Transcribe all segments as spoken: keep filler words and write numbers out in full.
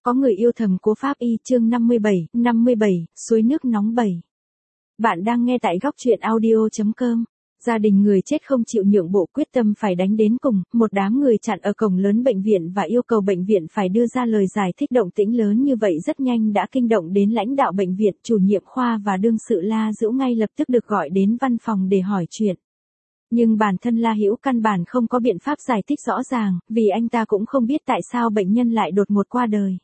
Có người yêu thầm Cố Pháp Y chương năm mươi bảy, năm mươi bảy, suối nước nóng bảy. Bạn đang nghe tại góc truyện audio chấm com. Gia đình người chết không chịu nhượng bộ, quyết tâm phải đánh đến cùng, một đám người chặn ở cổng lớn bệnh viện và yêu cầu bệnh viện phải đưa ra lời giải thích. Động tĩnh lớn như vậy rất nhanh đã kinh động đến lãnh đạo bệnh viện, chủ nhiệm khoa và đương sự La Dữu ngay lập tức được gọi đến văn phòng để hỏi chuyện. Nhưng bản thân La Hữu căn bản không có biện pháp giải thích rõ ràng, vì anh ta cũng không biết tại sao bệnh nhân lại đột ngột qua đời.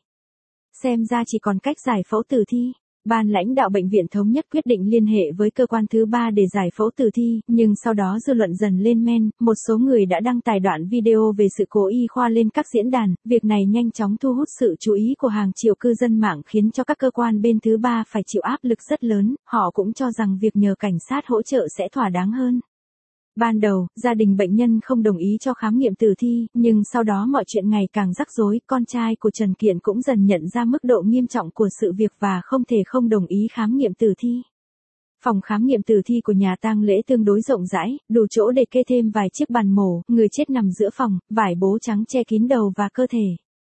Xem ra chỉ còn cách giải phẫu tử thi. Ban lãnh đạo bệnh viện thống nhất quyết định liên hệ với cơ quan thứ ba để giải phẫu tử thi, nhưng sau đó dư luận dần lên men, một số người đã đăng tải đoạn video về sự cố y khoa lên các diễn đàn, việc này nhanh chóng thu hút sự chú ý của hàng triệu cư dân mạng khiến cho các cơ quan bên thứ ba phải chịu áp lực rất lớn, họ cũng cho rằng việc nhờ cảnh sát hỗ trợ sẽ thỏa đáng hơn. Ban đầu, gia đình bệnh nhân không đồng ý cho khám nghiệm tử thi, nhưng sau đó mọi chuyện ngày càng rắc rối, con trai của Trần Kiện cũng dần nhận ra mức độ nghiêm trọng của sự việc và không thể không đồng ý khám nghiệm tử thi. Phòng khám nghiệm tử thi của nhà tang lễ tương đối rộng rãi, đủ chỗ để kê thêm vài chiếc bàn mổ, người chết nằm giữa phòng, vải bố trắng che kín đầu và cơ thể.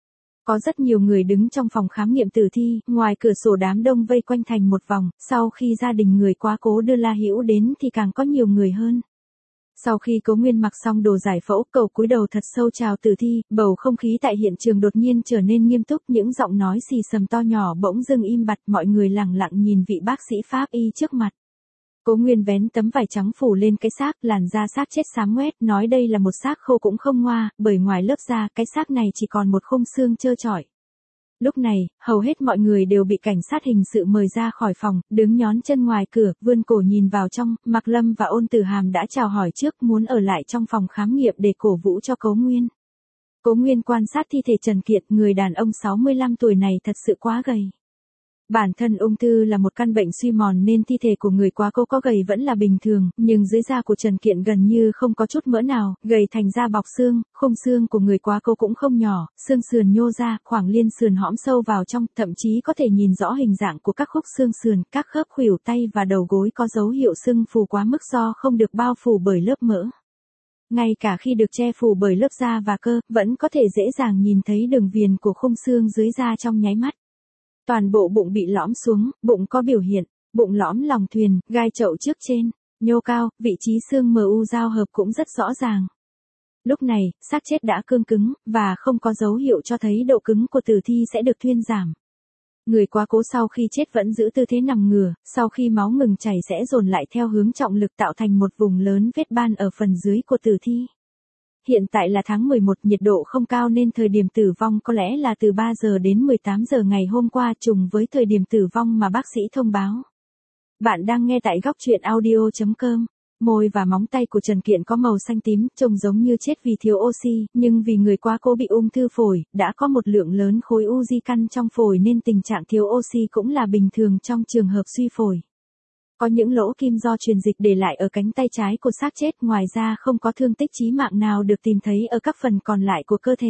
Có rất nhiều người đứng trong phòng khám nghiệm tử thi, ngoài cửa sổ đám đông vây quanh thành một vòng, sau khi gia đình người quá cố đưa La Hữu đến thì càng có nhiều người hơn. Sau khi Cố Nguyên mặc xong đồ giải phẫu, cậu cúi đầu thật sâu chào tử thi, bầu không khí tại hiện trường đột nhiên trở nên nghiêm túc, những giọng nói xì xầm to nhỏ bỗng dưng im bặt, mọi người lặng lặng nhìn vị bác sĩ pháp y trước mặt. Cố Nguyên vén tấm vải trắng phủ lên cái xác, làn da xác chết xám ngoét, nói đây là một xác khô cũng không ngoa, bởi ngoài lớp da, cái xác này chỉ còn một khung xương trơ trọi. Lúc này, hầu hết mọi người đều bị cảnh sát hình sự mời ra khỏi phòng, đứng nhón chân ngoài cửa, vươn cổ nhìn vào trong, Mạc Lâm và Ôn Tử Hàm đã chào hỏi trước, muốn ở lại trong phòng khám nghiệm để cổ vũ cho Cố Nguyên. Cố Nguyên quan sát thi thể Trần Kiệt, người đàn ông sáu mươi lăm tuổi này thật sự quá gầy. Bản thân ung thư là một căn bệnh suy mòn nên thi thể của người quá cố có gầy vẫn là bình thường, nhưng dưới da của Trần Kiện gần như không có chút mỡ nào, gầy thành da bọc xương, khung xương của người quá cố cũng không nhỏ, xương sườn nhô ra, khoảng liên sườn hõm sâu vào trong, thậm chí có thể nhìn rõ hình dạng của các khúc xương sườn, các khớp khuỷu tay và đầu gối có dấu hiệu sưng phù quá mức do không được bao phủ bởi lớp mỡ. Ngay cả khi được che phủ bởi lớp da và cơ, vẫn có thể dễ dàng nhìn thấy đường viền của khung xương dưới da trong nháy mắt. Toàn bộ bụng bị lõm xuống, bụng có biểu hiện, bụng lõm lòng thuyền, gai chậu trước trên, nhô cao, vị trí xương mờ u giao hợp cũng rất rõ ràng. Lúc này, xác chết đã cương cứng, và không có dấu hiệu cho thấy độ cứng của tử thi sẽ được thuyên giảm. Người quá cố sau khi chết vẫn giữ tư thế nằm ngửa, sau khi máu ngừng chảy sẽ dồn lại theo hướng trọng lực tạo thành một vùng lớn vết ban ở phần dưới của tử thi. Hiện tại là tháng mười một, nhiệt độ không cao nên thời điểm tử vong có lẽ là từ ba giờ đến mười tám giờ ngày hôm qua, trùng với thời điểm tử vong mà bác sĩ thông báo. Bạn đang nghe tại góc truyện audio chấm com. Môi và móng tay của Trần Kiện có màu xanh tím, trông giống như chết vì thiếu oxy, nhưng vì người quá cố bị ung thư phổi, đã có một lượng lớn khối u di căn trong phổi nên tình trạng thiếu oxy cũng là bình thường trong trường hợp suy phổi. Có những lỗ kim do truyền dịch để lại ở cánh tay trái của xác chết, ngoài ra không có thương tích chí mạng nào được tìm thấy ở các phần còn lại của cơ thể.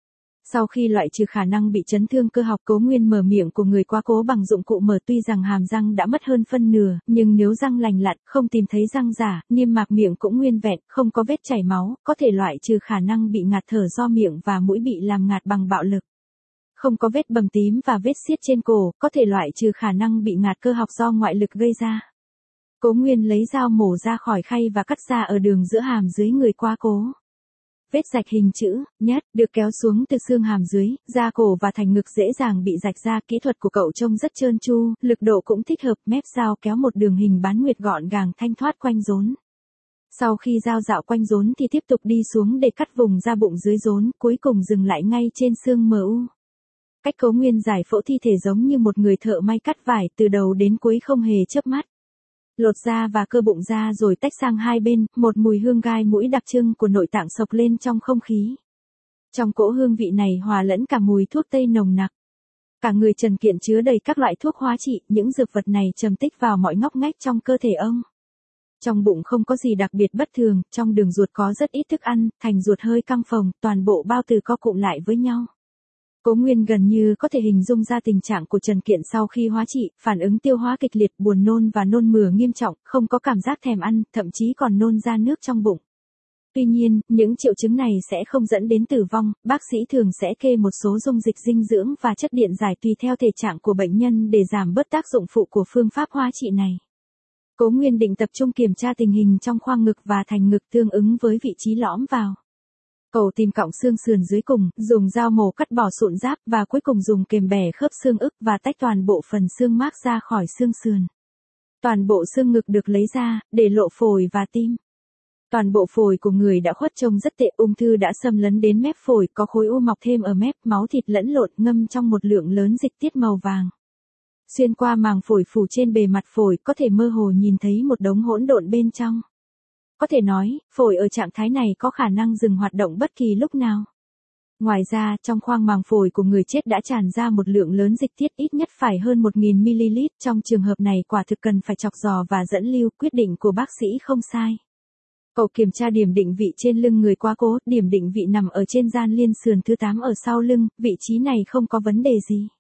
Sau khi loại trừ khả năng bị chấn thương cơ học, Cố Nguyên mở miệng của người quá cố bằng dụng cụ mở, tuy rằng hàm răng đã mất hơn phân nửa, nhưng nếu răng lành lặn, không tìm thấy răng giả, niêm mạc miệng cũng nguyên vẹn, không có vết chảy máu, có thể loại trừ khả năng bị ngạt thở do miệng và mũi bị làm ngạt bằng bạo lực. Không có vết bầm tím và vết xiết trên cổ, có thể loại trừ khả năng bị ngạt cơ học do ngoại lực gây ra. Cố Nguyên lấy dao mổ ra khỏi khay và cắt ra ở đường giữa hàm dưới người quá cố. Vết rạch hình chữ nhất được kéo xuống từ xương hàm dưới, da cổ và thành ngực dễ dàng bị rạch ra. Kỹ thuật của cậu trông rất trơn tru, lực độ cũng thích hợp, mép dao kéo một đường hình bán nguyệt gọn gàng thanh thoát quanh rốn. Sau khi dao dạo quanh rốn thì tiếp tục đi xuống để cắt vùng da bụng dưới rốn, cuối cùng dừng lại ngay trên xương mờ u. Cách Cố Nguyên giải phẫu thi thể giống như một người thợ may cắt vải, từ đầu đến cuối không hề chớp mắt. Lột da và cơ bụng ra rồi tách sang hai bên, một mùi hương gai mũi đặc trưng của nội tạng sộc lên trong không khí. Trong cỗ hương vị này hòa lẫn cả mùi thuốc tây nồng nặc. Cả người Trần Kiện chứa đầy các loại thuốc hóa trị, những dược vật này trầm tích vào mọi ngóc ngách trong cơ thể ông. Trong bụng không có gì đặc biệt bất thường, trong đường ruột có rất ít thức ăn, thành ruột hơi căng phồng, toàn bộ bao tử co cụm lại với nhau. Cố Nguyên gần như có thể hình dung ra tình trạng của Trần Kiện sau khi hóa trị, phản ứng tiêu hóa kịch liệt, buồn nôn và nôn mửa nghiêm trọng, không có cảm giác thèm ăn, thậm chí còn nôn ra nước trong bụng. Tuy nhiên, những triệu chứng này sẽ không dẫn đến tử vong, bác sĩ thường sẽ kê một số dung dịch dinh dưỡng và chất điện giải tùy theo thể trạng của bệnh nhân để giảm bớt tác dụng phụ của phương pháp hóa trị này. Cố Nguyên định tập trung kiểm tra tình hình trong khoang ngực và thành ngực tương ứng với vị trí lõm vào. Cậu tìm cọng xương sườn dưới cùng, dùng dao mổ cắt bỏ sụn giáp và cuối cùng dùng kềm bẻ khớp xương ức và tách toàn bộ phần xương mác ra khỏi xương sườn. Toàn bộ xương ngực được lấy ra, để lộ phổi và tim. Toàn bộ phổi của người đã khuất trông rất tệ, ung thư đã xâm lấn đến mép phổi, có khối u mọc thêm ở mép, máu thịt lẫn lộn ngâm trong một lượng lớn dịch tiết màu vàng. Xuyên qua màng phổi phủ trên bề mặt phổi có thể mơ hồ nhìn thấy một đống hỗn độn bên trong. Có thể nói, phổi ở trạng thái này có khả năng dừng hoạt động bất kỳ lúc nào. Ngoài ra, trong khoang màng phổi của người chết đã tràn ra một lượng lớn dịch tiết ít nhất phải hơn một nghìn mi-li-lít. Trong trường hợp này quả thực cần phải chọc giò và dẫn lưu, quyết định của bác sĩ không sai. Cậu kiểm tra điểm định vị trên lưng người quá cố, điểm định vị nằm ở trên gian liên sườn thứ tám ở sau lưng, vị trí này không có vấn đề gì.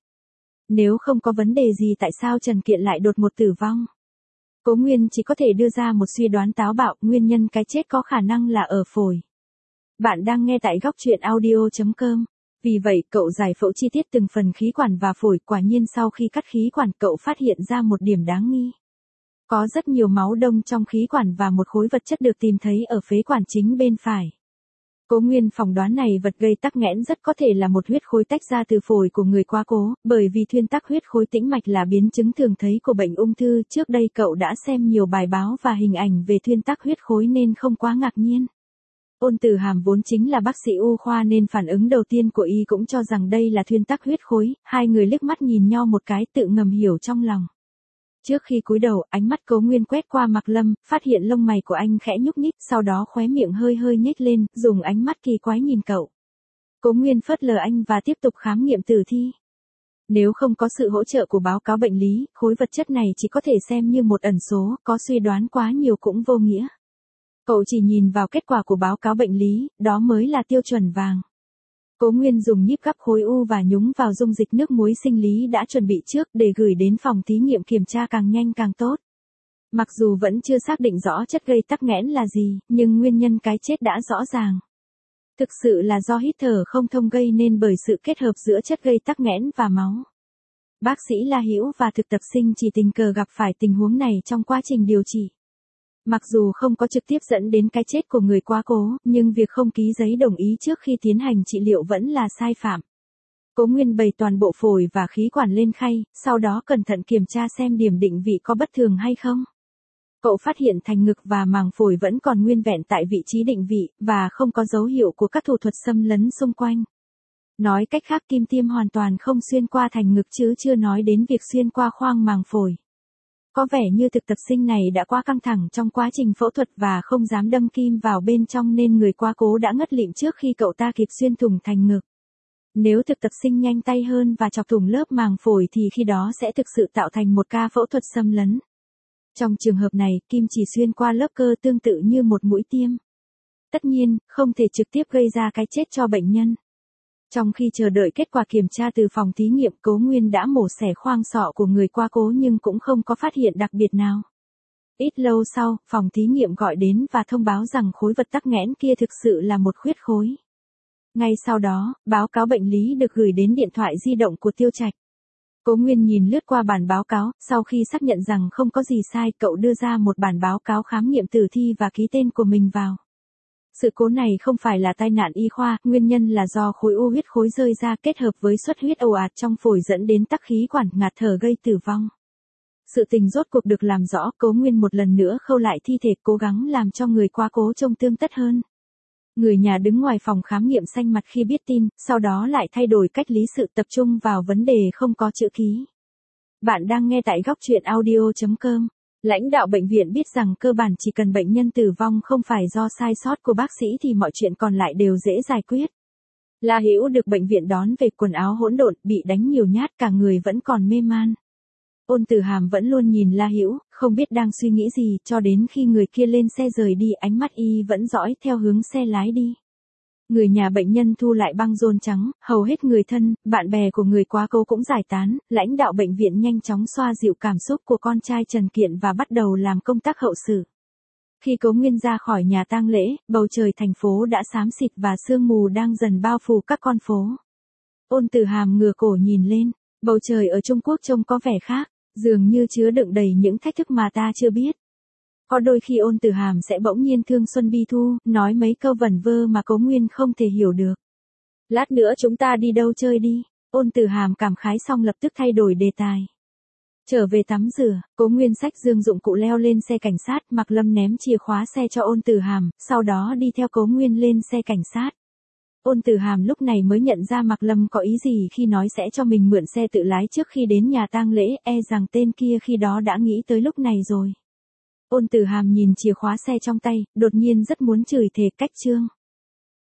Nếu không có vấn đề gì tại sao Trần Kiện lại đột ngột tử vong? Cố Nguyên chỉ có thể đưa ra một suy đoán táo bạo, nguyên nhân cái chết có khả năng là ở phổi. Bạn đang nghe tại góc truyện audio chấm com. Vì vậy, cậu giải phẫu chi tiết từng phần khí quản và phổi, quả nhiên sau khi cắt khí quản cậu phát hiện ra một điểm đáng nghi. Có rất nhiều máu đông trong khí quản và một khối vật chất được tìm thấy ở phế quản chính bên phải. Cố Nguyên phỏng đoán này vật gây tắc nghẽn rất có thể là một huyết khối tách ra từ phổi của người quá cố, bởi vì thuyên tắc huyết khối tĩnh mạch là biến chứng thường thấy của bệnh ung thư. Trước đây cậu đã xem nhiều bài báo và hình ảnh về thuyên tắc huyết khối nên không quá ngạc nhiên. Ôn Tử Hàm vốn chính là bác sĩ u khoa nên phản ứng đầu tiên của y cũng cho rằng đây là thuyên tắc huyết khối, hai người liếc mắt nhìn nhau một cái tự ngầm hiểu trong lòng. Trước khi cúi đầu, ánh mắt Cố Nguyên quét qua Mạc Lâm, phát hiện lông mày của anh khẽ nhúc nhích, sau đó khóe miệng hơi hơi nhếch lên, dùng ánh mắt kỳ quái nhìn cậu. Cố Nguyên phớt lờ anh và tiếp tục khám nghiệm tử thi. Nếu không có sự hỗ trợ của báo cáo bệnh lý, khối vật chất này chỉ có thể xem như một ẩn số, có suy đoán quá nhiều cũng vô nghĩa. Cậu chỉ nhìn vào kết quả của báo cáo bệnh lý, đó mới là tiêu chuẩn vàng. Cố Nguyên dùng nhíp gắp khối u và nhúng vào dung dịch nước muối sinh lý đã chuẩn bị trước để gửi đến phòng thí nghiệm kiểm tra càng nhanh càng tốt. Mặc dù vẫn chưa xác định rõ chất gây tắc nghẽn là gì, nhưng nguyên nhân cái chết đã rõ ràng. Thực sự là do hít thở không thông gây nên bởi sự kết hợp giữa chất gây tắc nghẽn và máu. Bác sĩ La Hữu và thực tập sinh chỉ tình cờ gặp phải tình huống này trong quá trình điều trị. Mặc dù không có trực tiếp dẫn đến cái chết của người quá cố, nhưng việc không ký giấy đồng ý trước khi tiến hành trị liệu vẫn là sai phạm. Cố Nguyên bày toàn bộ phổi và khí quản lên khay, sau đó cẩn thận kiểm tra xem điểm định vị có bất thường hay không. Cậu phát hiện thành ngực và màng phổi vẫn còn nguyên vẹn tại vị trí định vị, và không có dấu hiệu của các thủ thuật xâm lấn xung quanh. Nói cách khác, kim tiêm hoàn toàn không xuyên qua thành ngực chứ chưa nói đến việc xuyên qua khoang màng phổi. Có vẻ như thực tập sinh này đã quá căng thẳng trong quá trình phẫu thuật và không dám đâm kim vào bên trong nên người quá cố đã ngất lịm trước khi cậu ta kịp xuyên thủng thành ngực. Nếu thực tập sinh nhanh tay hơn và chọc thủng lớp màng phổi thì khi đó sẽ thực sự tạo thành một ca phẫu thuật xâm lấn. Trong trường hợp này, kim chỉ xuyên qua lớp cơ tương tự như một mũi tiêm. Tất nhiên, không thể trực tiếp gây ra cái chết cho bệnh nhân. Trong khi chờ đợi kết quả kiểm tra từ phòng thí nghiệm, Cố Nguyên đã mổ xẻ khoang sọ của người quá cố nhưng cũng không có phát hiện đặc biệt nào. Ít lâu sau, phòng thí nghiệm gọi đến và thông báo rằng khối vật tắc nghẽn kia thực sự là một khuyết khối. Ngay sau đó, báo cáo bệnh lý được gửi đến điện thoại di động của Tiêu Trạch. Cố Nguyên nhìn lướt qua bản báo cáo, sau khi xác nhận rằng không có gì sai, cậu đưa ra một bản báo cáo khám nghiệm tử thi và ký tên của mình vào. Sự cố này không phải là tai nạn y khoa, nguyên nhân là do khối u huyết khối rơi ra kết hợp với xuất huyết ồ ạt trong phổi dẫn đến tắc khí quản, ngạt thở gây tử vong. Sự tình rốt cuộc được làm rõ, Cố Nguyên một lần nữa khâu lại thi thể, cố gắng làm cho người quá cố trông tươm tất hơn. Người nhà đứng ngoài phòng khám nghiệm xanh mặt khi biết tin, sau đó lại thay đổi cách lý sự, tập trung vào vấn đề không có chữ ký. Bạn đang nghe tại góc truyện audio chấm com. Lãnh đạo bệnh viện biết rằng cơ bản chỉ cần bệnh nhân tử vong không phải do sai sót của bác sĩ thì mọi chuyện còn lại đều dễ giải quyết. La Hữu được bệnh viện đón về quần áo hỗn độn, bị đánh nhiều nhát, cả người vẫn còn mê man. Ôn Tử Hàm vẫn luôn nhìn La Hữu, không biết đang suy nghĩ gì, cho đến khi người kia lên xe rời đi, ánh mắt y vẫn dõi theo hướng xe lái đi. Người nhà bệnh nhân thu lại băng rôn trắng, hầu hết người thân, bạn bè của người quá cố cũng giải tán, lãnh đạo bệnh viện nhanh chóng xoa dịu cảm xúc của con trai Trần Kiện và bắt đầu làm công tác hậu sự. Khi Cố Nguyên ra khỏi nhà tang lễ, bầu trời thành phố đã xám xịt và sương mù đang dần bao phủ các con phố. Ôn Tử Hàm ngửa cổ nhìn lên, bầu trời ở Trung Quốc trông có vẻ khác, dường như chứa đựng đầy những thách thức mà ta chưa biết. Có đôi khi Ôn Tử Hàm sẽ bỗng nhiên thương Xuân Bi Thu, nói mấy câu vẩn vơ mà Cố Nguyên không thể hiểu được. Lát nữa chúng ta đi đâu chơi đi? Ôn Tử Hàm cảm khái xong lập tức thay đổi đề tài. Trở về tắm rửa, Cố Nguyên xách dương dụng cụ leo lên xe cảnh sát, Mạc Lâm ném chìa khóa xe cho Ôn Tử Hàm, sau đó đi theo Cố Nguyên lên xe cảnh sát. Ôn Tử Hàm lúc này mới nhận ra Mạc Lâm có ý gì khi nói sẽ cho mình mượn xe tự lái trước khi đến nhà tang lễ, e rằng tên kia khi đó đã nghĩ tới lúc này rồi. Ôn Tử Hàm nhìn chìa khóa xe trong tay, đột nhiên rất muốn chửi thề cách Trương.